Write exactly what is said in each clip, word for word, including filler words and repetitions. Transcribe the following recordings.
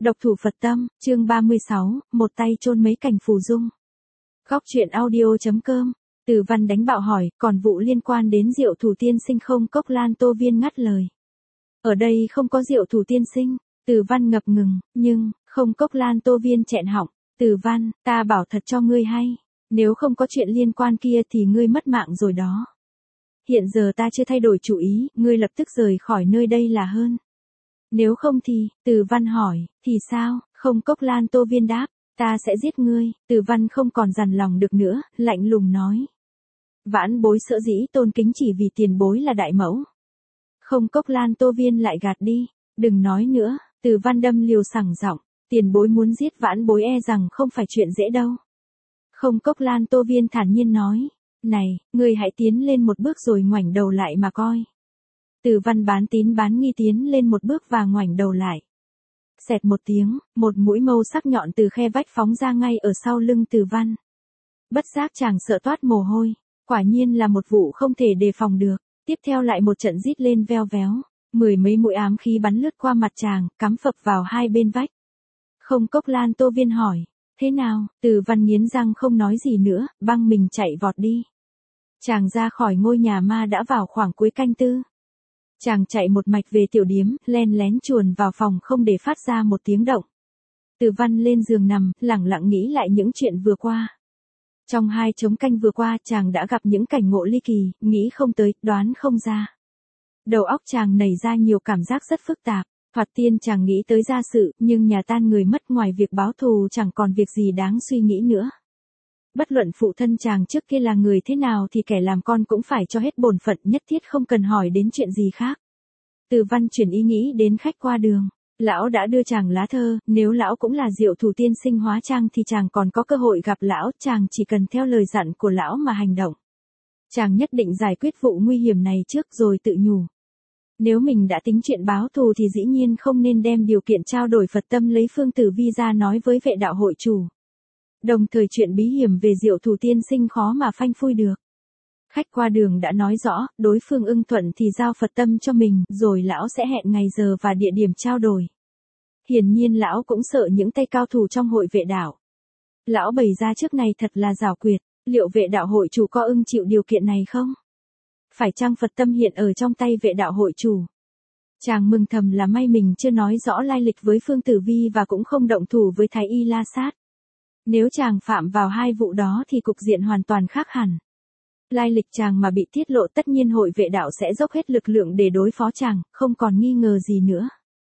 Độc thủ Phật tâm, chương ba mươi sáu, một tay chôn mấy cành phù dung. Góc truyện audio.com. Từ Văn đánh bạo hỏi, còn vụ liên quan đến Diệu Thủ tiên sinh không? Cốc Lan Tô Viên ngắt lời. Ở đây không có Diệu Thủ tiên sinh. Từ Văn ngập ngừng, nhưng, không. Cốc Lan Tô Viên chẹn họng. Từ Văn, ta bảo thật cho ngươi hay. Nếu không có chuyện liên quan kia thì ngươi mất mạng rồi đó. Hiện giờ ta chưa thay đổi chủ ý, ngươi lập tức rời khỏi nơi đây là hơn. Nếu không thì, Từ Văn hỏi, thì sao? Không. Cốc Lan Tô Viên đáp, ta sẽ giết ngươi. Từ Văn không còn dằn lòng được nữa, lạnh lùng nói. Vãn bối sợ dĩ tôn kính chỉ vì tiền bối là đại mẫu. Không. Cốc Lan Tô Viên lại gạt đi, đừng nói nữa. Từ Văn đâm liều sẳng giọng, tiền bối muốn giết vãn bối e rằng không phải chuyện dễ đâu. Không. Cốc Lan Tô Viên thản nhiên nói, này, ngươi hãy tiến lên một bước rồi ngoảnh đầu lại mà coi. Từ Văn bán tín bán nghi tiến lên một bước và ngoảnh đầu lại. Xẹt một tiếng, một mũi mâu sắc nhọn từ khe vách phóng ra ngay ở sau lưng Từ Văn. Bất giác chàng sợ toát mồ hôi, quả nhiên là một vụ không thể đề phòng được. Tiếp theo lại một trận rít lên veo véo, mười mấy mũi ám khí bắn lướt qua mặt chàng, cắm phập vào hai bên vách. Không. Cốc Lan Tô Viên hỏi, thế nào? Từ Văn nghiến răng không nói gì nữa, băng mình chạy vọt đi. Chàng ra khỏi ngôi nhà ma đã vào khoảng cuối canh tư. Chàng chạy một mạch về tiểu điếm, len lén chuồn vào phòng không để phát ra một tiếng động. Từ Văn lên giường nằm, lẳng lặng nghĩ lại những chuyện vừa qua. Trong hai trống canh vừa qua, chàng đã gặp những cảnh ngộ ly kỳ, nghĩ không tới, đoán không ra. Đầu óc chàng nảy ra nhiều cảm giác rất phức tạp. Thoạt tiên chàng nghĩ tới gia sự, nhưng nhà tan người mất, ngoài việc báo thù chẳng còn việc gì đáng suy nghĩ nữa. Bất luận phụ thân chàng trước kia là người thế nào thì kẻ làm con cũng phải cho hết bổn phận, nhất thiết không cần hỏi đến chuyện gì khác. Từ Văn chuyển ý nghĩ đến khách qua đường. Lão đã đưa chàng lá thơ, nếu lão cũng là Diệu Thủ tiên sinh hóa trang thì chàng còn có cơ hội gặp lão, chàng chỉ cần theo lời dặn của lão mà hành động. Chàng nhất định giải quyết vụ nguy hiểm này trước rồi tự nhủ. Nếu mình đã tính chuyện báo thù thì dĩ nhiên không nên đem điều kiện trao đổi Phật tâm lấy Phương Tử Vi ra nói với vệ đạo hội chủ. Đồng thời chuyện bí hiểm về Diệu Thủ tiên sinh khó mà phanh phui được. Khách qua đường đã nói rõ, đối phương ưng thuận thì giao Phật tâm cho mình, rồi lão sẽ hẹn ngày giờ và địa điểm trao đổi. Hiển nhiên lão cũng sợ những tay cao thủ trong hội vệ đạo. Lão bày ra trước này thật là giảo quyệt, liệu vệ đạo hội chủ có ưng chịu điều kiện này không? Phải chăng Phật tâm hiện ở trong tay vệ đạo hội chủ? Chàng mừng thầm là may mình chưa nói rõ lai lịch với Phương Tử Vi và cũng không động thủ với Thái Y La Sát. Nếu chàng phạm vào hai vụ đó thì cục diện hoàn toàn khác hẳn. Lai lịch chàng mà bị tiết lộ tất nhiên hội vệ đạo sẽ dốc hết lực lượng để đối phó chàng, không còn nghi ngờ gì nữa.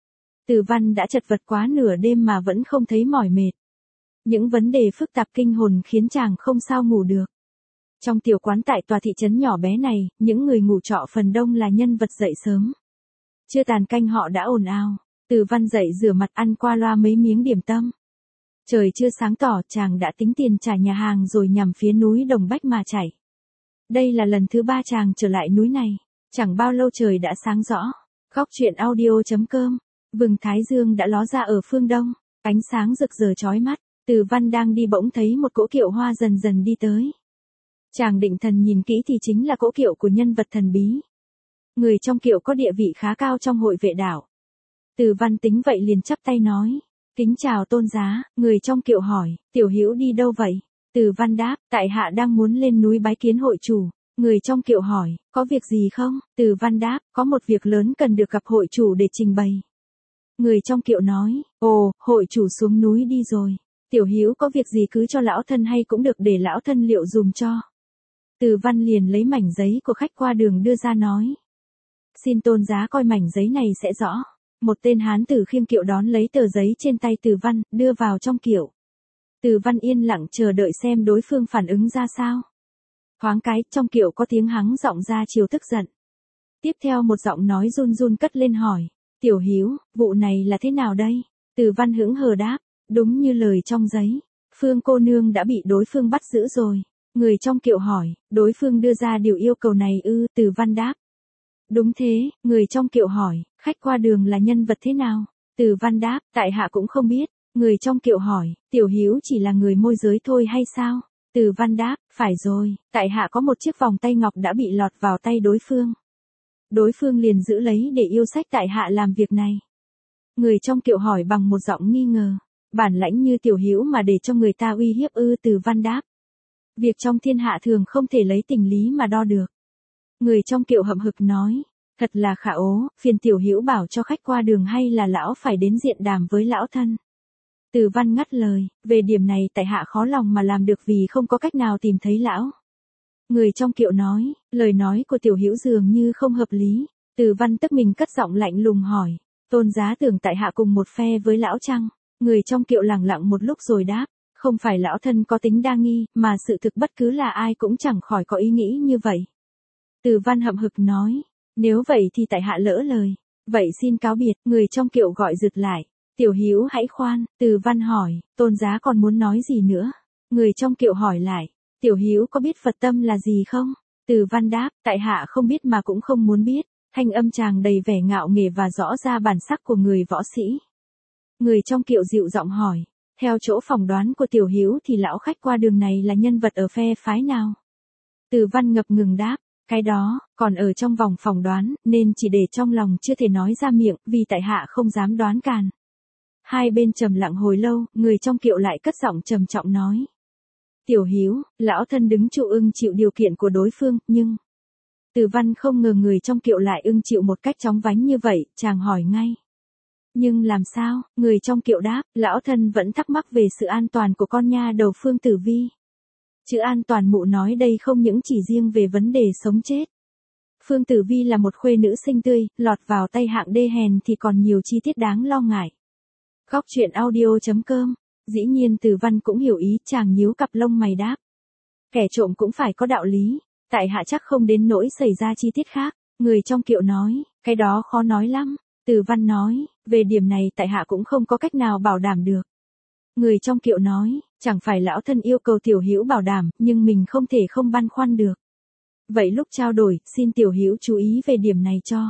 Từ Văn đã chật vật quá nửa đêm mà vẫn không thấy mỏi mệt. Những vấn đề phức tạp kinh hồn khiến chàng không sao ngủ được. Trong tiểu quán tại tòa thị trấn nhỏ bé này, những người ngủ trọ phần đông là nhân vật dậy sớm. Chưa tàn canh họ đã ồn ào. Từ Văn dậy rửa mặt ăn qua loa mấy miếng điểm tâm. Trời chưa sáng tỏ, chàng đã tính tiền trả nhà hàng rồi nhằm phía núi Đồng Bách mà chạy. Đây là lần thứ ba chàng trở lại núi này. Chẳng bao lâu trời đã sáng rõ. Góc truyện audio.com. Vầng thái dương đã ló ra ở phương đông. Ánh sáng rực rỡ chói mắt. Từ Văn đang đi bỗng thấy một cỗ kiệu hoa dần dần đi tới. Chàng định thần nhìn kỹ thì chính là cỗ kiệu của nhân vật thần bí. Người trong kiệu có địa vị khá cao trong hội vệ đạo. Từ Văn tính vậy liền chắp tay nói. Kính chào tôn giá. Người trong kiệu hỏi, tiểu hữu đi đâu vậy? Từ Văn đáp, tại hạ đang muốn lên núi bái kiến hội chủ. Người trong kiệu hỏi, có việc gì không? Từ Văn đáp, có một việc lớn cần được gặp hội chủ để trình bày. Người trong kiệu nói, ồ, hội chủ xuống núi đi rồi. Tiểu hữu có việc gì cứ cho lão thân hay cũng được để lão thân liệu dùm cho. Từ Văn liền lấy mảnh giấy của khách qua đường đưa ra nói. Xin tôn giá coi mảnh giấy này sẽ rõ. Một tên hán tử khiêng kiệu đón lấy tờ giấy trên tay Từ Văn, đưa vào trong kiệu. Từ Văn yên lặng chờ đợi xem đối phương phản ứng ra sao. Thoáng cái, trong kiệu có tiếng hắng giọng ra chiều tức giận. Tiếp theo một giọng nói run run cất lên hỏi. Tiểu hữu, vụ này là thế nào đây? Từ Văn hững hờ đáp. Đúng như lời trong giấy. Phương cô nương đã bị đối phương bắt giữ rồi. Người trong kiệu hỏi, đối phương đưa ra điều yêu cầu này ư? Từ Văn đáp. Đúng thế. Người trong kiệu hỏi, khách qua đường là nhân vật thế nào? Từ Văn đáp, tại hạ cũng không biết. Người trong kiệu hỏi, tiểu hữu chỉ là người môi giới thôi hay sao? Từ Văn đáp, phải rồi, tại hạ có một chiếc vòng tay ngọc đã bị lọt vào tay đối phương. Đối phương liền giữ lấy để yêu sách tại hạ làm việc này. Người trong kiệu hỏi bằng một giọng nghi ngờ. Bản lãnh như Tiểu Hữu mà để cho người ta uy hiếp ư? Từ Văn đáp. Việc trong thiên hạ thường không thể lấy tình lý mà đo được. Người trong kiệu hậm hực nói. Thật là khả ố, phiền Tiểu Hữu bảo cho khách qua đường hay là lão phải đến diện đàm với lão thân. Từ Văn ngắt lời, về điểm này tại hạ khó lòng mà làm được vì không có cách nào tìm thấy lão. Người trong kiệu nói, lời nói của Tiểu Hữu dường như không hợp lý. Từ Văn tức mình cất giọng lạnh lùng hỏi, tôn giá tưởng tại hạ cùng một phe với lão chăng? Người trong kiệu lẳng lặng một lúc rồi đáp, không phải lão thân có tính đa nghi, mà sự thực bất cứ là ai cũng chẳng khỏi có ý nghĩ như vậy. Từ Văn hậm hực nói, nếu vậy thì tại hạ lỡ lời, vậy xin cáo biệt. Người trong kiệu gọi rượt lại, Tiểu Hữu hãy khoan. Từ Văn hỏi, tôn giá còn muốn nói gì nữa? Người trong kiệu hỏi lại, Tiểu Hữu có biết Phật tâm là gì không? Từ Văn đáp, tại hạ không biết mà cũng không muốn biết. Thanh âm chàng đầy vẻ ngạo nghễ và rõ ra bản sắc của người võ sĩ. Người trong kiệu dịu giọng hỏi, theo chỗ phỏng đoán của Tiểu Hữu thì lão khách qua đường này là nhân vật ở phe phái nào? Từ Văn ngập ngừng đáp, cái đó, còn ở trong vòng phỏng đoán, nên chỉ để trong lòng chưa thể nói ra miệng, vì tại hạ không dám đoán càn. Hai bên trầm lặng hồi lâu, người trong kiệu lại cất giọng trầm trọng nói. Tiểu Hữu, lão thân đứng trụ ưng chịu điều kiện của đối phương, nhưng... Từ Văn không ngờ người trong kiệu lại ưng chịu một cách chóng vánh như vậy, chàng hỏi ngay. Nhưng làm sao? Người trong kiệu đáp, lão thân vẫn thắc mắc về sự an toàn của con nha đầu Phương Tử Vi. Chữ an toàn mụ nói đây không những chỉ riêng về vấn đề sống chết. Phương Tử Vi là một khuê nữ xinh tươi, lọt vào tay hạng đê hèn thì còn nhiều chi tiết đáng lo ngại. Góc truyện audio chấm com. Dĩ nhiên Từ Văn cũng hiểu ý, chàng nhíu cặp lông mày đáp. Kẻ trộm cũng phải có đạo lý, tại hạ chắc không đến nỗi xảy ra chi tiết khác. Người trong kiệu nói, cái đó khó nói lắm. Từ Văn nói, về điểm này tại hạ cũng không có cách nào bảo đảm được. Người trong kiệu nói, chẳng phải lão thân yêu cầu Tiểu Hữu bảo đảm, nhưng mình không thể không băn khoăn được. Vậy lúc trao đổi, xin Tiểu Hữu chú ý về điểm này cho.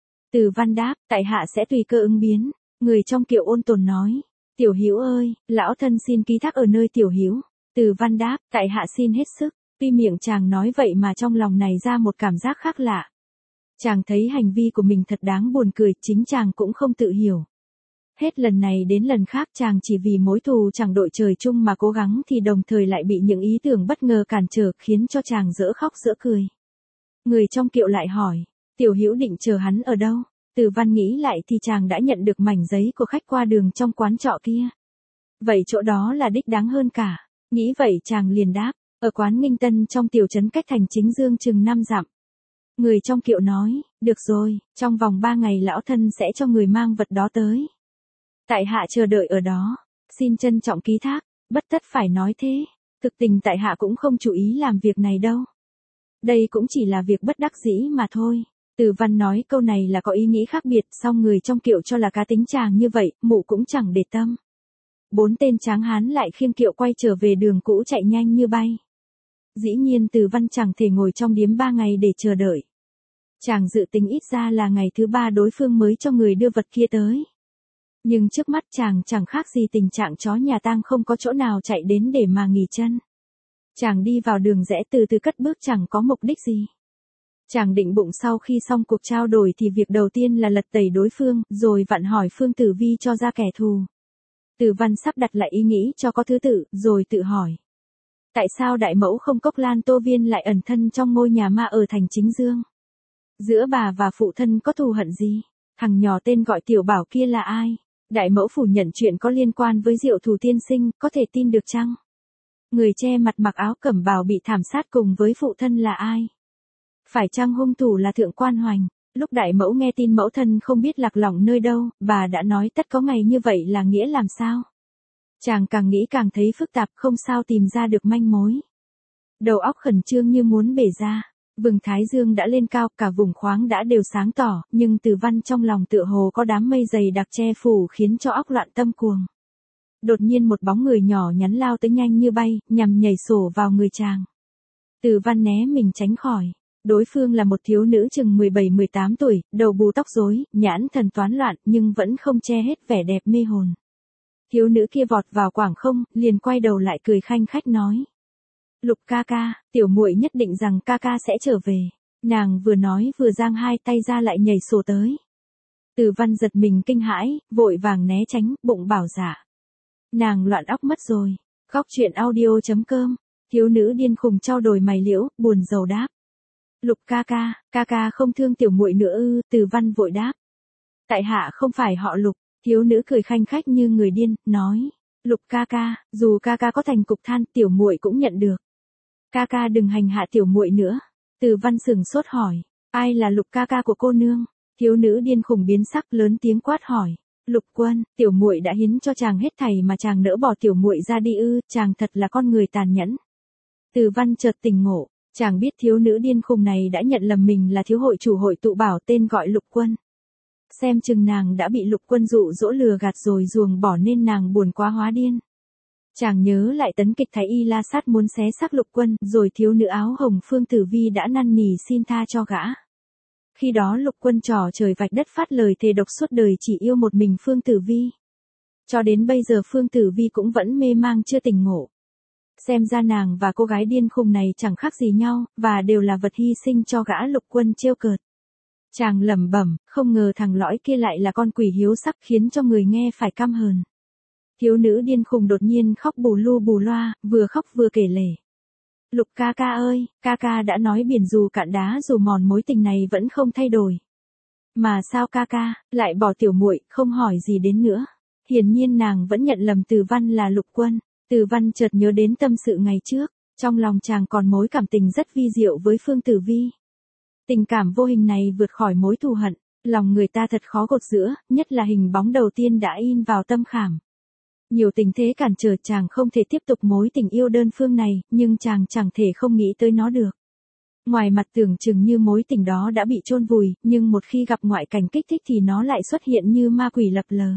Từ Văn đáp, tại hạ sẽ tùy cơ ứng biến. Người trong kiệu ôn tồn nói, Tiểu Hữu ơi, lão thân xin ký thác ở nơi Tiểu Hữu. Từ Văn đáp, tại hạ xin hết sức. Tuy miệng chàng nói vậy mà trong lòng này ra một cảm giác khác lạ. Chàng thấy hành vi của mình thật đáng buồn cười, chính chàng cũng không tự hiểu. Hết lần này đến lần khác chàng chỉ vì mối thù chẳng đội trời chung mà cố gắng thì đồng thời lại bị những ý tưởng bất ngờ cản trở khiến cho chàng dở khóc dở cười. Người trong kiệu lại hỏi, Tiểu Hữu định chờ hắn ở đâu? Từ Văn nghĩ lại thì chàng đã nhận được mảnh giấy của khách qua đường trong quán trọ kia. Vậy chỗ đó là đích đáng hơn cả. Nghĩ vậy chàng liền đáp, ở quán Nghinh Tân trong tiểu trấn cách thành Chính Dương chừng năm dặm. Người trong kiệu nói, được rồi, trong vòng ba ngày lão thân sẽ cho người mang vật đó tới. Tại hạ chờ đợi ở đó, xin trân trọng ký thác, bất tất phải nói thế, thực tình tại hạ cũng không chú ý làm việc này đâu. Đây cũng chỉ là việc bất đắc dĩ mà thôi. Từ Văn nói câu này là có ý nghĩ khác biệt, song người trong kiệu cho là cá tính chàng như vậy, mụ cũng chẳng để tâm. Bốn tên tráng hán lại khiêng kiệu quay trở về đường cũ chạy nhanh như bay. Dĩ nhiên Từ Văn chẳng thể ngồi trong điếm ba ngày để chờ đợi. Chàng dự tính ít ra là ngày thứ ba đối phương mới cho người đưa vật kia tới. Nhưng trước mắt chàng chẳng khác gì tình trạng chó nhà tang không có chỗ nào chạy đến để mà nghỉ chân. Chàng đi vào đường rẽ từ từ cất bước chẳng có mục đích gì. Chàng định bụng sau khi xong cuộc trao đổi thì việc đầu tiên là lật tẩy đối phương, rồi vặn hỏi Phương Tử Vi cho ra kẻ thù. Từ Văn sắp đặt lại ý nghĩ cho có thứ tự, rồi tự hỏi. Tại sao đại mẫu không Cốc Lan Tô Viên lại ẩn thân trong ngôi nhà ma ở thành Chính Dương? Giữa bà và phụ thân có thù hận gì? Thằng nhỏ tên gọi Tiểu Bảo kia là ai? Đại mẫu phủ nhận chuyện có liên quan với Diệu Thủ tiên sinh, có thể tin được chăng? Người che mặt mặc áo cẩm bào bị thảm sát cùng với phụ thân là ai? Phải chăng hung thủ là Thượng Quan Hoành? Lúc đại mẫu nghe tin mẫu thân không biết lạc lõng nơi đâu, bà đã nói tất có ngày như vậy là nghĩa làm sao? Chàng càng nghĩ càng thấy phức tạp, không sao tìm ra được manh mối. Đầu óc khẩn trương như muốn bể ra. Vầng thái dương đã lên cao, cả vùng khoáng đã đều sáng tỏ, nhưng Từ Văn trong lòng tựa hồ có đám mây dày đặc che phủ khiến cho óc loạn tâm cuồng. Đột nhiên một bóng người nhỏ nhắn lao tới nhanh như bay, nhằm nhảy sổ vào người chàng. Từ Văn né mình tránh khỏi. Đối phương là một thiếu nữ chừng mười bảy mười tám tuổi, đầu bù tóc rối, nhãn thần toán loạn, nhưng vẫn không che hết vẻ đẹp mê hồn. Thiếu nữ kia vọt vào quảng không, liền quay đầu lại cười khanh khách nói. Lục ca ca, tiểu muội nhất định rằng ca ca sẽ trở về. Nàng vừa nói vừa giang hai tay ra lại nhảy sổ tới. Từ Văn giật mình kinh hãi, vội vàng né tránh, bụng bảo dạ. Nàng loạn óc mất rồi. Góc truyện audio chấm com. Thiếu nữ điên khùng trao đổi mày liễu, buồn rầu đáp. Lục ca ca, ca ca không thương tiểu muội nữa ư? Từ Văn vội đáp. Tại hạ không phải họ Lục. Thiếu nữ cười khanh khách như người điên, nói. Lục ca ca, dù ca ca có thành cục than, tiểu muội cũng nhận được. Ca ca đừng hành hạ tiểu muội nữa. Từ Văn sừng sốt hỏi. Ai là Lục ca ca của cô nương? Thiếu nữ điên khùng biến sắc, lớn tiếng quát hỏi. Lục Quân, tiểu muội đã hiến cho chàng hết thảy mà chàng nỡ bỏ tiểu muội ra đi ư? Chàng thật là con người tàn nhẫn. Từ Văn chợt tỉnh ngộ, chàng biết thiếu nữ điên khùng này đã nhận lầm mình là thiếu hội chủ hội tụ bảo tên gọi Lục Quân. Xem chừng nàng đã bị Lục Quân dụ dỗ lừa gạt rồi ruồng bỏ nên nàng buồn quá hóa điên. Chàng nhớ lại tấn kịch Thái Y La Sát muốn xé xác Lục Quân, rồi thiếu nữ áo hồng Phương Tử Vi đã năn nỉ xin tha cho gã. Khi đó Lục Quân trò trời vạch đất phát lời thề độc suốt đời chỉ yêu một mình Phương Tử Vi. Cho đến bây giờ Phương Tử Vi cũng vẫn mê mang chưa tỉnh ngộ. Xem ra nàng và cô gái điên khùng này chẳng khác gì nhau, và đều là vật hy sinh cho gã Lục Quân trêu cợt. Chàng lẩm bẩm, không ngờ thằng lõi kia lại là con quỷ hiếu sắc, khiến cho người nghe phải căm hờn. Thiếu nữ điên khùng đột nhiên khóc bù lu bù loa, vừa khóc vừa kể lể. Lục ca ca ơi, ca ca đã nói biển dù cạn đá dù mòn mối tình này vẫn không thay đổi. Mà sao ca ca lại bỏ tiểu muội, không hỏi gì đến nữa. Hiển nhiên nàng vẫn nhận lầm Từ Văn là Lục Quân. Từ Văn chợt nhớ đến tâm sự ngày trước, trong lòng chàng còn mối cảm tình rất vi diệu với Phương Tử Vi. Tình cảm vô hình này vượt khỏi mối thù hận, lòng người ta thật khó gột giữa, nhất là hình bóng đầu tiên đã in vào tâm khảm. Nhiều tình thế cản trở chàng không thể tiếp tục mối tình yêu đơn phương này, nhưng chàng chẳng thể không nghĩ tới nó được. Ngoài mặt tưởng chừng như mối tình đó đã bị chôn vùi, nhưng một khi gặp ngoại cảnh kích thích thì nó lại xuất hiện như ma quỷ lập lờ.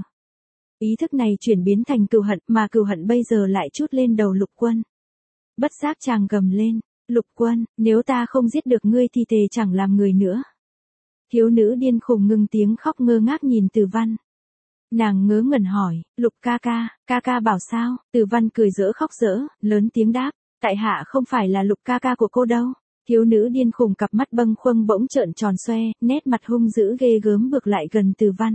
Ý thức này chuyển biến thành cừu hận, mà cừu hận bây giờ lại trút lên đầu Lục Quân. Bất giác chàng gầm lên, Lục Quân, nếu ta không giết được ngươi thì thề chẳng làm người nữa. Thiếu nữ điên khùng ngừng tiếng khóc ngơ ngác nhìn Từ Văn. Nàng ngớ ngẩn hỏi, Lục ca ca, ca ca bảo sao? Từ Văn cười giỡn khóc giỡn, lớn tiếng đáp, tại hạ không phải là Lục ca ca của cô đâu. Thiếu nữ điên khùng cặp mắt bâng khuâng bỗng trợn tròn xoe, nét mặt hung dữ ghê gớm bước lại gần Từ Văn.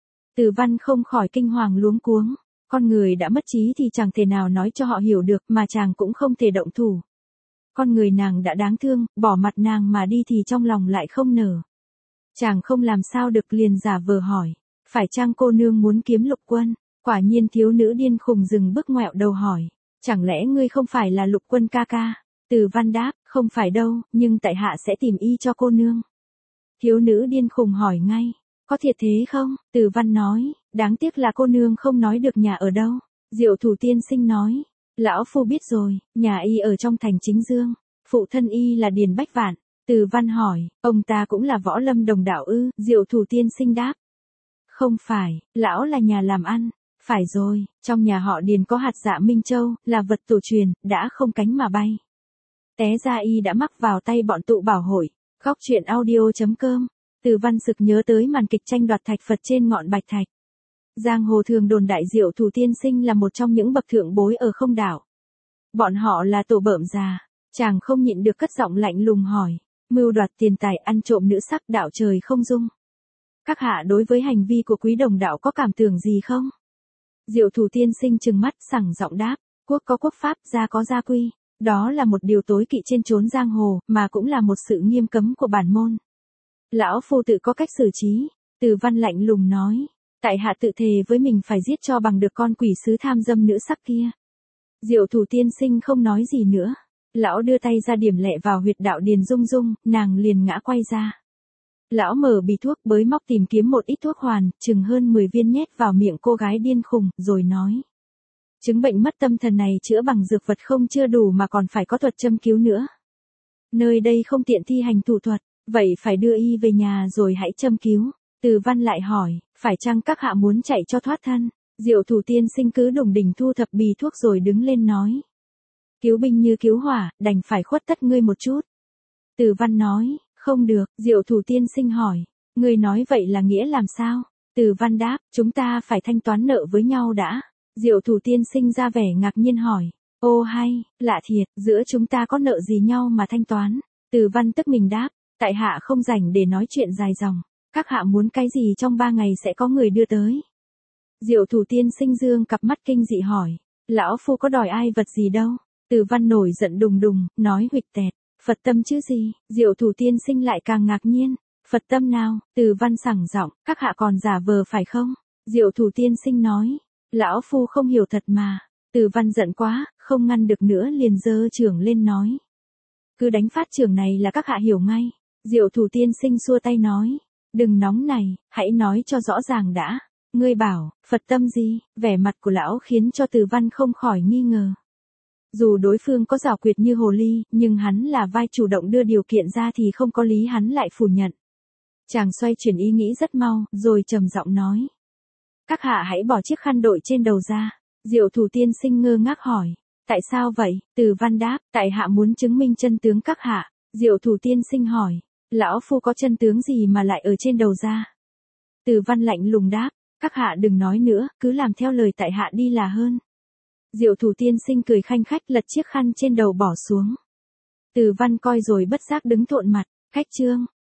Từ Văn không khỏi kinh hoàng luống cuống, con người đã mất trí thì chẳng thể nào nói cho họ hiểu được, mà chàng cũng không thể động thủ. Con người nàng đã đáng thương, bỏ mặt nàng mà đi thì trong lòng lại không nở. Chàng không làm sao được liền giả vờ hỏi, phải chăng cô nương muốn kiếm Lục Quân? Quả nhiên thiếu nữ điên khùng dừng bước ngoẹo đầu hỏi, chẳng lẽ ngươi không phải là Lục Quân ca ca? Từ Văn đáp, không phải đâu, nhưng tại hạ sẽ tìm y cho cô nương. Thiếu nữ điên khùng hỏi ngay, có thiệt thế không? Từ Văn nói, đáng tiếc là cô nương không nói được nhà ở đâu. Diệu Thủ tiên sinh nói, lão phu biết rồi, nhà y ở trong thành Chính Dương, phụ thân y là Điền Bách Vạn. Từ Văn hỏi, ông ta cũng là võ lâm đồng đạo ư? Diệu Thủ tiên sinh đáp, không phải, lão là nhà làm ăn. Phải rồi, trong nhà họ Điền có hạt dạ Minh Châu, là vật tổ truyền, đã không cánh mà bay. Té ra y đã mắc vào tay bọn tụ bảo hội. Góc truyện audio chấm com. Từ Văn sực nhớ tới màn kịch tranh đoạt thạch Phật trên ngọn bạch thạch. Giang hồ thường đồn đại Diệu Thủ tiên sinh là một trong những bậc thượng bối ở Không Đảo. Bọn họ là tổ bợm già. Chàng không nhịn được cất giọng lạnh lùng hỏi, mưu đoạt tiền tài, ăn trộm nữ sắc, đạo trời không dung. Các hạ đối với hành vi của quý đồng đạo có cảm tưởng gì không? Diệu Thủ tiên sinh trừng mắt sẳng giọng đáp, quốc có quốc pháp, gia có gia quy. Đó là một điều tối kỵ trên chốn giang hồ, mà cũng là một sự nghiêm cấm của bản môn. Lão phu tự có cách xử trí. Từ Văn lạnh lùng nói, tại hạ tự thề với mình phải giết cho bằng được con quỷ sứ tham dâm nữ sắc kia. Diệu Thủ tiên sinh không nói gì nữa. Lão đưa tay ra điểm lẹ vào huyệt đạo Điền Dung Dung, nàng liền ngã quay ra. Lão mở bì thuốc bới móc tìm kiếm một ít thuốc hoàn, chừng hơn mười viên nhét vào miệng cô gái điên khùng, rồi nói. Chứng bệnh mất tâm thần này chữa bằng dược vật không chưa đủ mà còn phải có thuật châm cứu nữa. Nơi đây không tiện thi hành thủ thuật, vậy phải đưa y về nhà rồi hãy châm cứu. Từ Văn lại hỏi, phải chăng các hạ muốn chạy cho thoát thân? Diệu Thủ tiên sinh cứ đùng đỉnh thu thập bì thuốc rồi đứng lên nói. Cứu binh như cứu hỏa, đành phải khuất tất ngươi một chút. Từ Văn nói, không được. Diệu Thủ tiên sinh hỏi, ngươi nói vậy là nghĩa làm sao? Từ Văn đáp, chúng ta phải thanh toán nợ với nhau đã. Diệu Thủ tiên sinh ra vẻ ngạc nhiên hỏi, ô hay, lạ thiệt, giữa chúng ta có nợ gì nhau mà thanh toán? Từ Văn tức mình đáp, tại hạ không rảnh để nói chuyện dài dòng. Các hạ muốn cái gì trong ba ngày sẽ có người đưa tới. Diệu thủ tiên sinh dương cặp mắt kinh dị hỏi. Lão phu có đòi ai vật gì đâu. Từ văn nổi giận đùng đùng, nói huỵch tẹt. Phật tâm chứ gì, diệu thủ tiên sinh lại càng ngạc nhiên. Phật tâm nào, từ văn sẳng giọng, các hạ còn giả vờ phải không? Diệu thủ tiên sinh nói. Lão phu không hiểu thật mà. Từ văn giận quá, không ngăn được nữa liền giơ chưởng lên nói. Cứ đánh phát chưởng này là các hạ hiểu ngay. Diệu thủ tiên sinh xua tay nói. Đừng nóng này, hãy nói cho rõ ràng đã. Ngươi bảo, Phật tâm gì, vẻ mặt của lão khiến cho Từ văn không khỏi nghi ngờ. Dù đối phương có giảo quyệt như hồ ly, nhưng hắn là vai chủ động đưa điều kiện ra thì không có lý hắn lại phủ nhận. Chàng xoay chuyển ý nghĩ rất mau, rồi trầm giọng nói. Các hạ hãy bỏ chiếc khăn đội trên đầu ra. Diệu thủ tiên sinh ngơ ngác hỏi. Tại sao vậy? Từ văn đáp, tại hạ muốn chứng minh chân tướng các hạ. Diệu thủ tiên sinh hỏi. Lão phu có chân tướng gì mà lại ở trên đầu ra? Từ văn lạnh lùng đáp. Các hạ đừng nói nữa, cứ làm theo lời tại hạ đi là hơn. Diệu thủ tiên sinh cười khanh khách lật chiếc khăn trên đầu bỏ xuống. Từ văn coi rồi bất giác đứng thộn mặt. Khách trương,